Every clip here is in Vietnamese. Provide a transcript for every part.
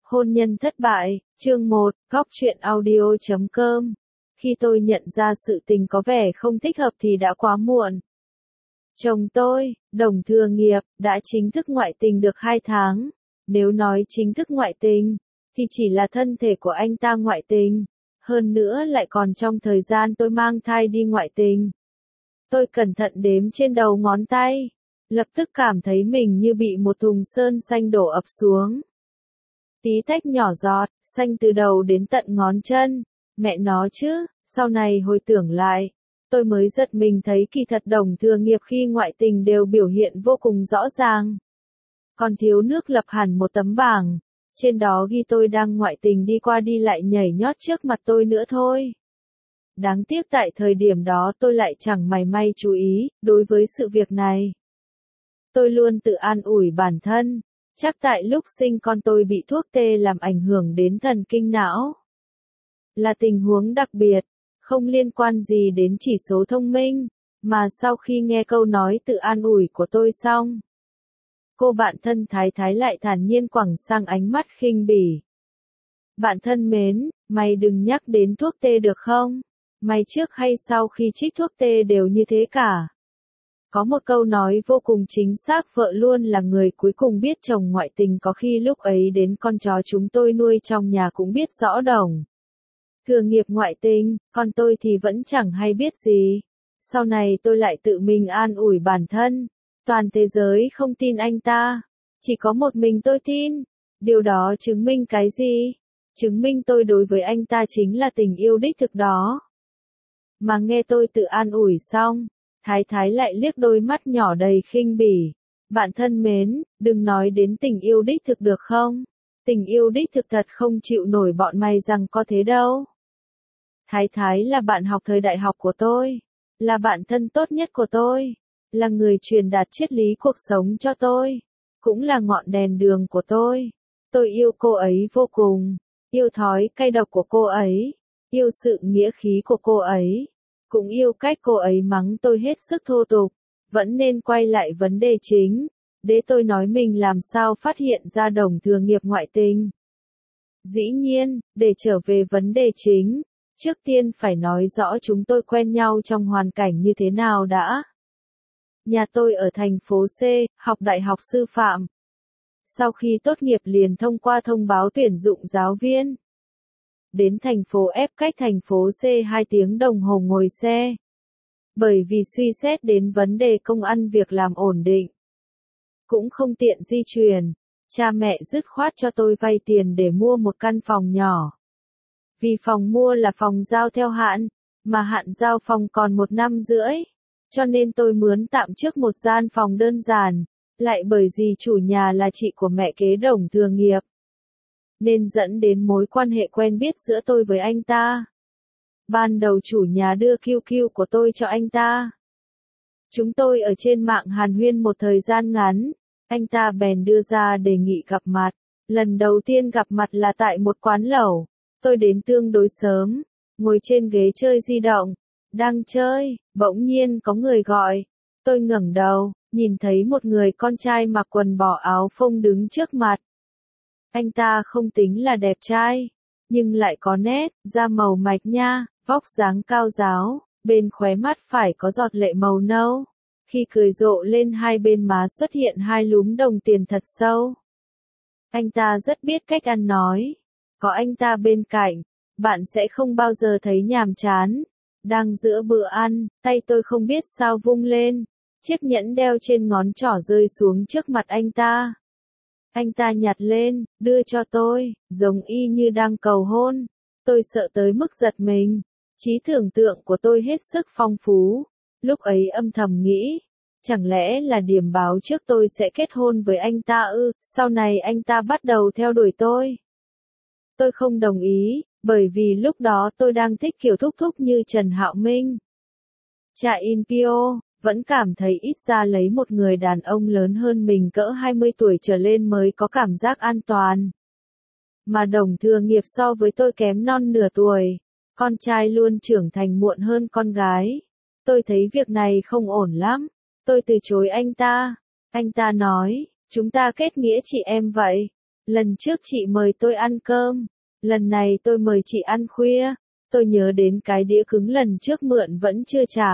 Hôn nhân thất bại, chương 1, góc truyện audio.com. Khi tôi nhận ra sự tình có vẻ không thích hợp thì đã quá muộn. Chồng tôi, Đồng Thừa Nghiệp, đã chính thức ngoại tình được 2 tháng. Nếu nói chính thức ngoại tình, thì chỉ là thân thể của anh ta ngoại tình. Hơn nữa lại còn trong thời gian tôi mang thai đi ngoại tình. Tôi cẩn thận đếm trên đầu ngón tay. Lập tức cảm thấy mình như bị một thùng sơn xanh đổ ập xuống. Tí tách nhỏ giọt, xanh từ đầu đến tận ngón chân. Mẹ nó chứ, sau này hồi tưởng lại, tôi mới giật mình thấy kỳ thật Đồng Thừa Nghiệp khi ngoại tình đều biểu hiện vô cùng rõ ràng. Còn thiếu nước lập hẳn một tấm bảng, trên đó ghi tôi đang ngoại tình đi qua đi lại nhảy nhót trước mặt tôi nữa thôi. Đáng tiếc tại thời điểm đó tôi lại chẳng mảy may chú ý, đối với sự việc này. Tôi luôn tự an ủi bản thân, chắc tại lúc sinh con tôi bị thuốc tê làm ảnh hưởng đến thần kinh não. Là tình huống đặc biệt, không liên quan gì đến chỉ số thông minh, mà sau khi nghe câu nói tự an ủi của tôi xong, cô bạn thân Thái Thái lại thản nhiên quẳng sang ánh mắt khinh bỉ. Bạn thân mến, mày đừng nhắc đến thuốc tê được không? Mày trước hay sau khi trích thuốc tê đều như thế cả. Có một câu nói vô cùng chính xác, vợ luôn là người cuối cùng biết chồng ngoại tình, có khi lúc ấy đến con chó chúng tôi nuôi trong nhà cũng biết rõ Đồng Thừa Nghiệp ngoại tình, còn tôi thì vẫn chẳng hay biết gì. Sau này tôi lại tự mình an ủi bản thân, toàn thế giới không tin anh ta, chỉ có một mình tôi tin. Điều đó chứng minh cái gì? Chứng minh tôi đối với anh ta chính là tình yêu đích thực đó. Mà nghe tôi tự an ủi xong, Thái Thái lại liếc đôi mắt nhỏ đầy khinh bỉ. Bạn thân mến, đừng nói đến tình yêu đích thực được không? Tình yêu đích thực thật không chịu nổi bọn mày rằng có thế đâu. Thái Thái là bạn học thời đại học của tôi, là bạn thân tốt nhất của tôi, là người truyền đạt triết lý cuộc sống cho tôi, cũng là ngọn đèn đường của tôi. Tôi yêu cô ấy vô cùng, yêu thói cay độc của cô ấy, yêu sự nghĩa khí của cô ấy. Cũng yêu cách cô ấy mắng tôi hết sức thô tục. Vẫn nên quay lại vấn đề chính, để tôi nói mình làm sao phát hiện ra Đồng Thừa Nghiệp ngoại tình. Dĩ nhiên, để trở về vấn đề chính, trước tiên phải nói rõ chúng tôi quen nhau trong hoàn cảnh như thế nào đã. Nhà tôi ở thành phố C, học đại học sư phạm. Sau khi tốt nghiệp liền thông qua thông báo tuyển dụng giáo viên. Đến thành phố F, cách thành phố C 2 tiếng đồng hồ ngồi xe. Bởi vì suy xét đến vấn đề công ăn việc làm ổn định, cũng không tiện di chuyển, cha mẹ dứt khoát cho tôi vay tiền để mua một căn phòng nhỏ. Vì phòng mua là phòng giao theo hạn, mà hạn giao phòng còn 1 năm rưỡi, cho nên tôi mướn tạm trước một gian phòng đơn giản, lại bởi vì chủ nhà là chị của mẹ kế Đồng Thừa Nghiệp, nên dẫn đến mối quan hệ quen biết giữa tôi với anh ta. Ban đầu chủ nhà đưa QQ của tôi cho anh ta. Chúng tôi ở trên mạng hàn huyên một thời gian ngắn, anh ta bèn đưa ra đề nghị gặp mặt. Lần đầu tiên gặp mặt là tại một quán lẩu. Tôi đến tương đối sớm, ngồi trên ghế chơi di động, đang chơi, bỗng nhiên có người gọi. Tôi ngẩng đầu, nhìn thấy một người con trai mặc quần bò áo phông đứng trước mặt. Anh ta không tính là đẹp trai, nhưng lại có nét, da màu mạch nha, vóc dáng cao ráo, bên khóe mắt phải có giọt lệ màu nâu. Khi cười rộ lên hai bên má xuất hiện 2 lúm đồng tiền thật sâu. Anh ta rất biết cách ăn nói. Có anh ta bên cạnh, bạn sẽ không bao giờ thấy nhàm chán. Đang giữa bữa ăn, tay tôi không biết sao vung lên. Chiếc nhẫn đeo trên ngón trỏ rơi xuống trước mặt anh ta. Anh ta nhặt lên, đưa cho tôi, giống y như đang cầu hôn. Tôi sợ tới mức giật mình. Trí tưởng tượng của tôi hết sức phong phú. Lúc ấy âm thầm nghĩ, chẳng lẽ là điểm báo trước tôi sẽ kết hôn với anh ta ư? Sau này anh ta bắt đầu theo đuổi tôi. Tôi không đồng ý, bởi vì lúc đó tôi đang thích kiểu thúc thúc như Trần Hạo Minh. Cha In Pio, vẫn cảm thấy ít ra lấy một người đàn ông lớn hơn mình cỡ 20 tuổi trở lên mới có cảm giác an toàn. Mà Đồng Thừa Nghiệp so với tôi kém non nửa tuổi. Con trai luôn trưởng thành muộn hơn con gái. Tôi thấy việc này không ổn lắm. Tôi từ chối anh ta. Anh ta nói, chúng ta kết nghĩa chị em vậy. Lần trước chị mời tôi ăn cơm, lần này tôi mời chị ăn khuya, tôi nhớ đến cái đĩa cứng lần trước mượn vẫn chưa trả.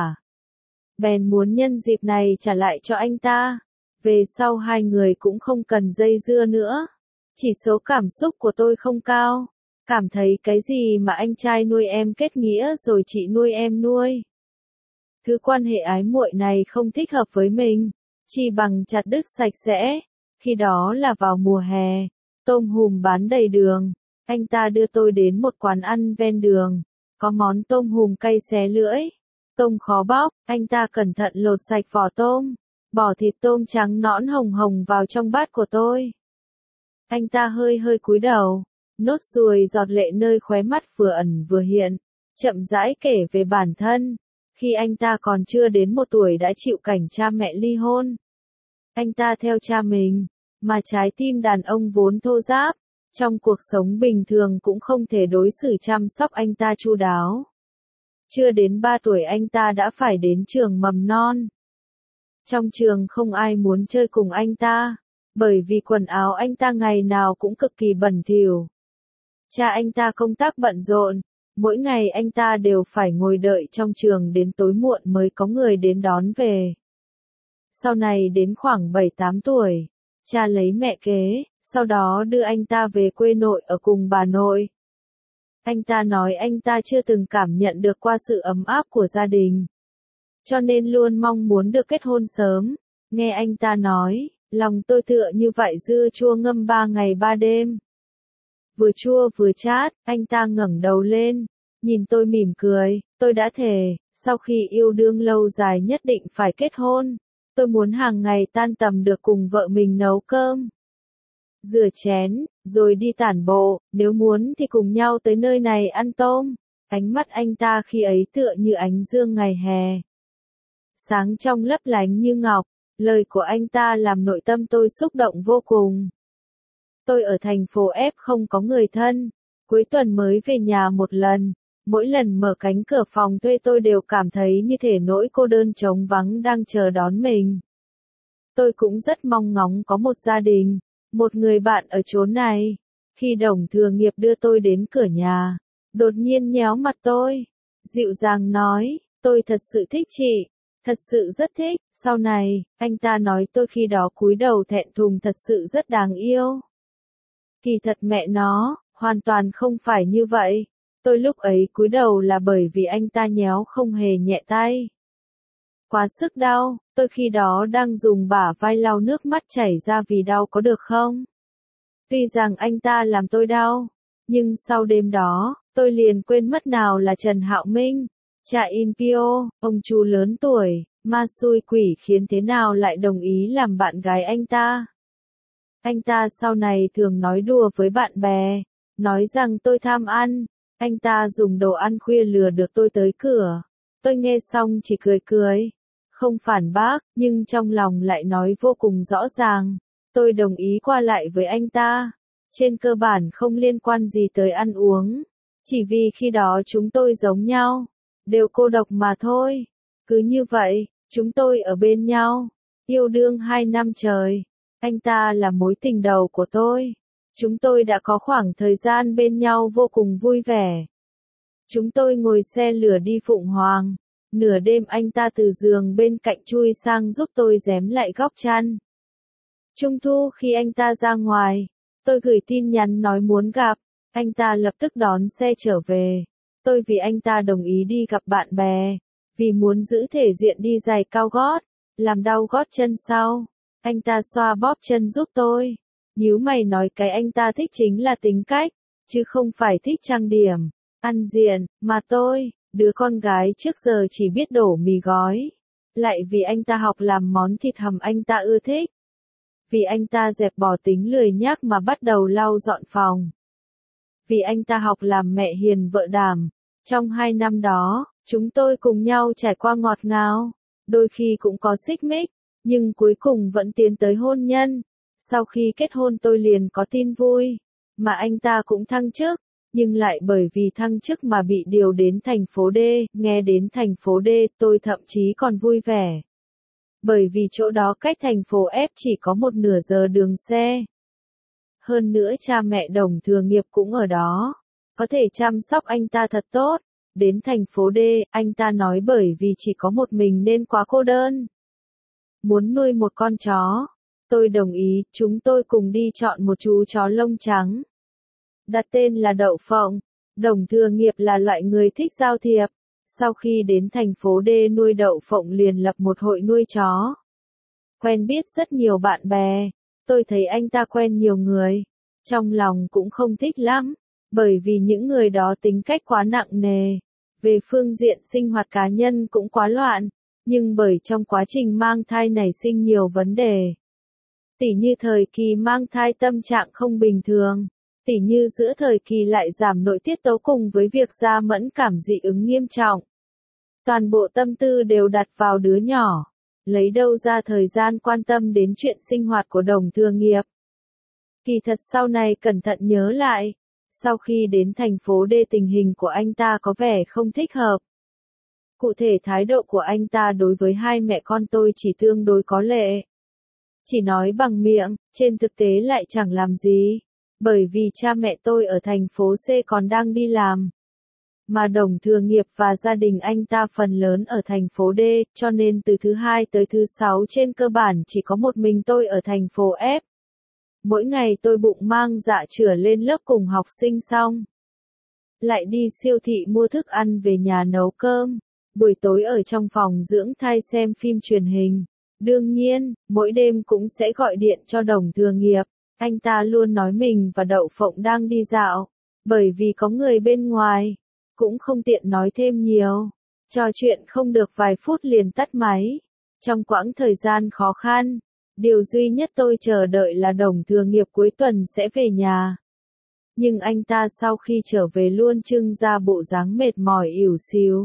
Bèn muốn nhân dịp này trả lại cho anh ta. Về sau hai người cũng không cần dây dưa nữa. Chỉ số cảm xúc của tôi không cao. Cảm thấy cái gì mà anh trai nuôi em kết nghĩa rồi chị nuôi em nuôi. Thứ quan hệ ái muội này không thích hợp với mình. Chỉ bằng chặt đứt sạch sẽ. Khi đó là vào mùa hè. Tôm hùm bán đầy đường. Anh ta đưa tôi đến một quán ăn ven đường. Có món tôm hùm cay xé lưỡi. Tôm khó bóc, anh ta cẩn thận lột sạch vỏ tôm. Bỏ thịt tôm trắng nõn hồng hồng vào trong bát của tôi. Anh ta hơi hơi cúi đầu. Nốt ruồi giọt lệ nơi khóe mắt vừa ẩn vừa hiện. Chậm rãi kể về bản thân. Khi anh ta còn chưa đến 1 tuổi đã chịu cảnh cha mẹ ly hôn. Anh ta theo cha mình. Mà trái tim đàn ông vốn thô ráp. Trong cuộc sống bình thường cũng không thể đối xử chăm sóc anh ta chu đáo. Chưa đến 3 tuổi anh ta đã phải đến trường mầm non. Trong trường không ai muốn chơi cùng anh ta, bởi vì quần áo anh ta ngày nào cũng cực kỳ bẩn thỉu. Cha anh ta công tác bận rộn, mỗi ngày anh ta đều phải ngồi đợi trong trường đến tối muộn mới có người đến đón về. Sau này đến khoảng 7-8 tuổi, cha lấy mẹ kế, sau đó đưa anh ta về quê nội ở cùng bà nội. Anh ta nói anh ta chưa từng cảm nhận được qua sự ấm áp của gia đình. Cho nên luôn mong muốn được kết hôn sớm. Nghe anh ta nói, lòng tôi tựa như vại dưa chua ngâm 3 ngày 3 đêm. Vừa chua vừa chát, anh ta ngẩng đầu lên, nhìn tôi mỉm cười, tôi đã thề, sau khi yêu đương lâu dài nhất định phải kết hôn. Tôi muốn hàng ngày tan tầm được cùng vợ mình nấu cơm, rửa chén, rồi đi tản bộ, nếu muốn thì cùng nhau tới nơi này ăn tôm. Ánh mắt anh ta khi ấy tựa như ánh dương ngày hè. Sáng trong lấp lánh như ngọc, lời của anh ta làm nội tâm tôi xúc động vô cùng. Tôi ở thành phố F không có người thân, cuối tuần mới về nhà một lần. Mỗi lần mở cánh cửa phòng thuê tôi đều cảm thấy như thể nỗi cô đơn trống vắng đang chờ đón mình. Tôi cũng rất mong ngóng có một gia đình, một người bạn ở chốn này. Khi Đồng Thừa Nghiệp đưa tôi đến cửa nhà, đột nhiên nhéo mặt tôi, dịu dàng nói, tôi thật sự thích chị, thật sự rất thích. Sau này, anh ta nói tôi khi đó cúi đầu thẹn thùng thật sự rất đáng yêu. Kỳ thật mẹ nó, hoàn toàn không phải như vậy. Tôi lúc ấy cúi đầu là bởi vì anh ta nhéo không hề nhẹ tay. Quá sức đau, tôi khi đó đang dùng bả vai lau nước mắt chảy ra vì đau có được không? Tuy rằng anh ta làm tôi đau, nhưng sau đêm đó, tôi liền quên mất nào là Trần Hạo Minh, cha In Pio, ông chú lớn tuổi, ma xui quỷ khiến thế nào lại đồng ý làm bạn gái anh ta. Anh ta sau này thường nói đùa với bạn bè, nói rằng tôi tham ăn, anh ta dùng đồ ăn khuya lừa được tôi tới cửa. Tôi nghe xong chỉ cười cười, không phản bác, nhưng trong lòng lại nói vô cùng rõ ràng. Tôi đồng ý qua lại với anh ta, trên cơ bản không liên quan gì tới ăn uống, chỉ vì khi đó chúng tôi giống nhau, đều cô độc mà thôi. Cứ như vậy, chúng tôi ở bên nhau, yêu đương 2 năm trời. Anh ta là mối tình đầu của tôi. Chúng tôi đã có khoảng thời gian bên nhau vô cùng vui vẻ. Chúng tôi ngồi xe lửa đi Phụng Hoàng. Nửa đêm anh ta từ giường bên cạnh chui sang giúp tôi rém lại góc chăn. Trung thu khi anh ta ra ngoài, tôi gửi tin nhắn nói muốn gặp. Anh ta lập tức đón xe trở về. Tôi vì anh ta đồng ý đi gặp bạn bè. Vì muốn giữ thể diện đi giày cao gót, làm đau gót chân sau. Anh ta xoa bóp chân giúp tôi. Nhíu mày nói cái anh ta thích chính là tính cách, chứ không phải thích trang điểm, ăn diện, mà tôi, đứa con gái trước giờ chỉ biết đổ mì gói. Lại vì anh ta học làm món thịt hầm anh ta ưa thích. Vì anh ta dẹp bỏ tính lười nhác mà bắt đầu lau dọn phòng. Vì anh ta học làm mẹ hiền vợ đảm. Trong 2 năm đó, chúng tôi cùng nhau trải qua ngọt ngào, đôi khi cũng có xích mích, nhưng cuối cùng vẫn tiến tới hôn nhân. Sau khi kết hôn tôi liền có tin vui, mà anh ta cũng thăng chức, nhưng lại bởi vì thăng chức mà bị điều đến thành phố D. Nghe đến thành phố D tôi thậm chí còn vui vẻ. Bởi vì chỗ đó cách thành phố F chỉ có 1 nửa giờ đường xe. Hơn nữa cha mẹ Đồng Thừa Nghiệp cũng ở đó. Có thể chăm sóc anh ta thật tốt. Đến thành phố D, anh ta nói bởi vì chỉ có một mình nên quá cô đơn. Muốn nuôi một con chó. Tôi đồng ý, chúng tôi cùng đi chọn một chú chó lông trắng. Đặt tên là Đậu Phộng. Đồng Thừa Nghiệp là loại người thích giao thiệp. Sau khi đến thành phố D nuôi Đậu Phộng liền lập một hội nuôi chó. Quen biết rất nhiều bạn bè. Tôi thấy anh ta quen nhiều người. Trong lòng cũng không thích lắm. Bởi vì những người đó tính cách quá nặng nề. Về phương diện sinh hoạt cá nhân cũng quá loạn. Nhưng bởi trong quá trình mang thai nảy sinh nhiều vấn đề. Tỉ như thời kỳ mang thai tâm trạng không bình thường. Tỉ như giữa thời kỳ lại giảm nội tiết tố cùng với việc da mẫn cảm dị ứng nghiêm trọng. Toàn bộ tâm tư đều đặt vào đứa nhỏ. Lấy đâu ra thời gian quan tâm đến chuyện sinh hoạt của Đồng Thừa Nghiệp. Kỳ thật sau này cẩn thận nhớ lại. Sau khi đến thành phố D tình hình của anh ta có vẻ không thích hợp. Cụ thể thái độ của anh ta đối với hai mẹ con tôi chỉ tương đối có lệ. Chỉ nói bằng miệng, trên thực tế lại chẳng làm gì. Bởi vì cha mẹ tôi ở thành phố C còn đang đi làm. Mà Đồng Thừa Nghiệp và gia đình anh ta phần lớn ở thành phố D, cho nên từ thứ hai tới thứ sáu trên cơ bản chỉ có một mình tôi ở thành phố F. Mỗi ngày tôi bụng mang dạ chửa lên lớp cùng học sinh xong. Lại đi siêu thị mua thức ăn về nhà nấu cơm. Buổi tối ở trong phòng dưỡng thai xem phim truyền hình. Đương nhiên, mỗi đêm cũng sẽ gọi điện cho Đồng Thừa Nghiệp. Anh ta luôn nói mình và Đậu Phộng đang đi dạo. Bởi vì có người bên ngoài. Cũng không tiện nói thêm nhiều. Trò chuyện không được vài phút liền tắt máy. Trong quãng thời gian khó khăn. Điều duy nhất tôi chờ đợi là Đồng Thừa Nghiệp cuối tuần sẽ về nhà. Nhưng anh ta sau khi trở về luôn trưng ra bộ dáng mệt mỏi ỉu xìu.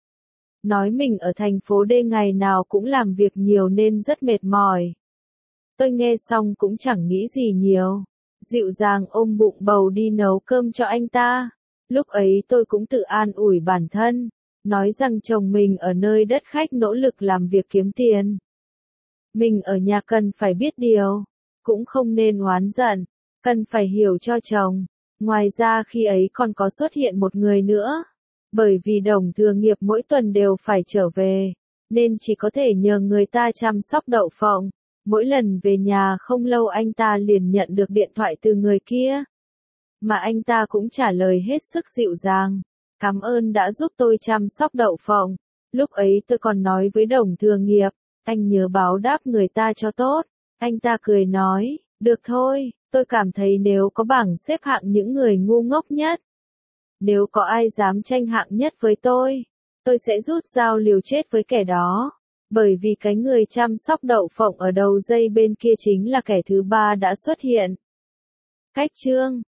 Nói mình ở thành phố D ngày nào cũng làm việc nhiều nên rất mệt mỏi. Tôi nghe xong cũng chẳng nghĩ gì nhiều. Dịu dàng ôm bụng bầu đi nấu cơm cho anh ta. Lúc ấy tôi cũng tự an ủi bản thân. Nói rằng chồng mình ở nơi đất khách nỗ lực làm việc kiếm tiền. Mình ở nhà cần phải biết điều. Cũng không nên oán giận. Cần phải hiểu cho chồng. Ngoài ra khi ấy còn có xuất hiện một người nữa. Bởi vì Đồng Thừa Nghiệp mỗi tuần đều phải trở về. Nên chỉ có thể nhờ người ta chăm sóc Đậu Phộng. Mỗi lần về nhà không lâu anh ta liền nhận được điện thoại từ người kia. Mà anh ta cũng trả lời hết sức dịu dàng. Cảm ơn đã giúp tôi chăm sóc Đậu Phộng. Lúc ấy tôi còn nói với Đồng Thừa Nghiệp. Anh nhớ báo đáp người ta cho tốt. Anh ta cười nói, được thôi, tôi cảm thấy nếu có bảng xếp hạng những người ngu ngốc nhất. Nếu có ai dám tranh hạng nhất với tôi sẽ rút dao liều chết với kẻ đó. Bởi vì cái người chăm sóc Đậu Phộng ở đầu dây bên kia chính là kẻ thứ ba đã xuất hiện. Cách chương